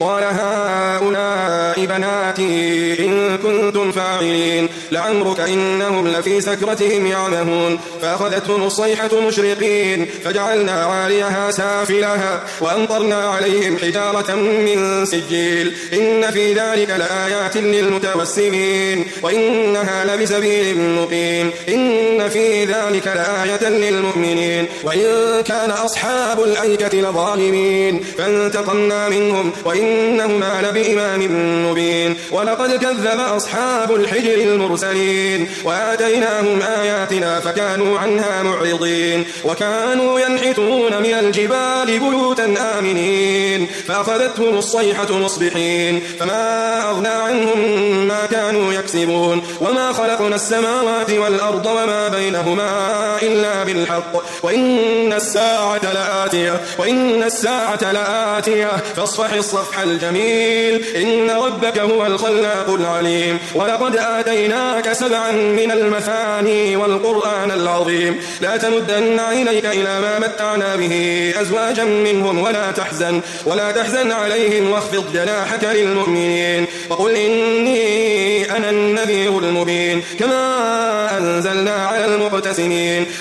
قال هؤلاء بناتي إن كنتم فاعلين لعمرك إنهم لفي سكرتهم يعمهون فأخذتهم الصيحة مشرقين فجعلنا عاليها سافلها وأمطرنا عليهم حجارة من سجيل إن في ذلك لآيات للمتوسمين وإنها لبسبيل مقيم إن في ذلك لآية للمؤمنين وإن كان أصحاب الأيكة لظالمين فانتقمنا منهم وإنهما لبإمام مبين ولقد كذب أصحاب الحجر المرسلين وآتيناهم آياتنا فكانوا عنها معرضين وكانوا ينحتون من الجبال بيوتا آمنين فأخذتهم الصيحة مصبحين فما أغنى عنهم ما كانوا يكسبون وما خلقنا السماوات والأرض وما بينهما إلا بالحق وإن الساعة لآتية فاصفح الصفح الجميل إن ربك هو الخلاق العليم ولقد آتيناك 7 من المثاني والقرآن العظيم لا تمدن عينيك إلى ما متعنا به أزواجا منهم ولا تحزن عليهم واخفض جناحك للمؤمنين وقل إني أنا النذير المبين كما أنزلنا على المقتسمين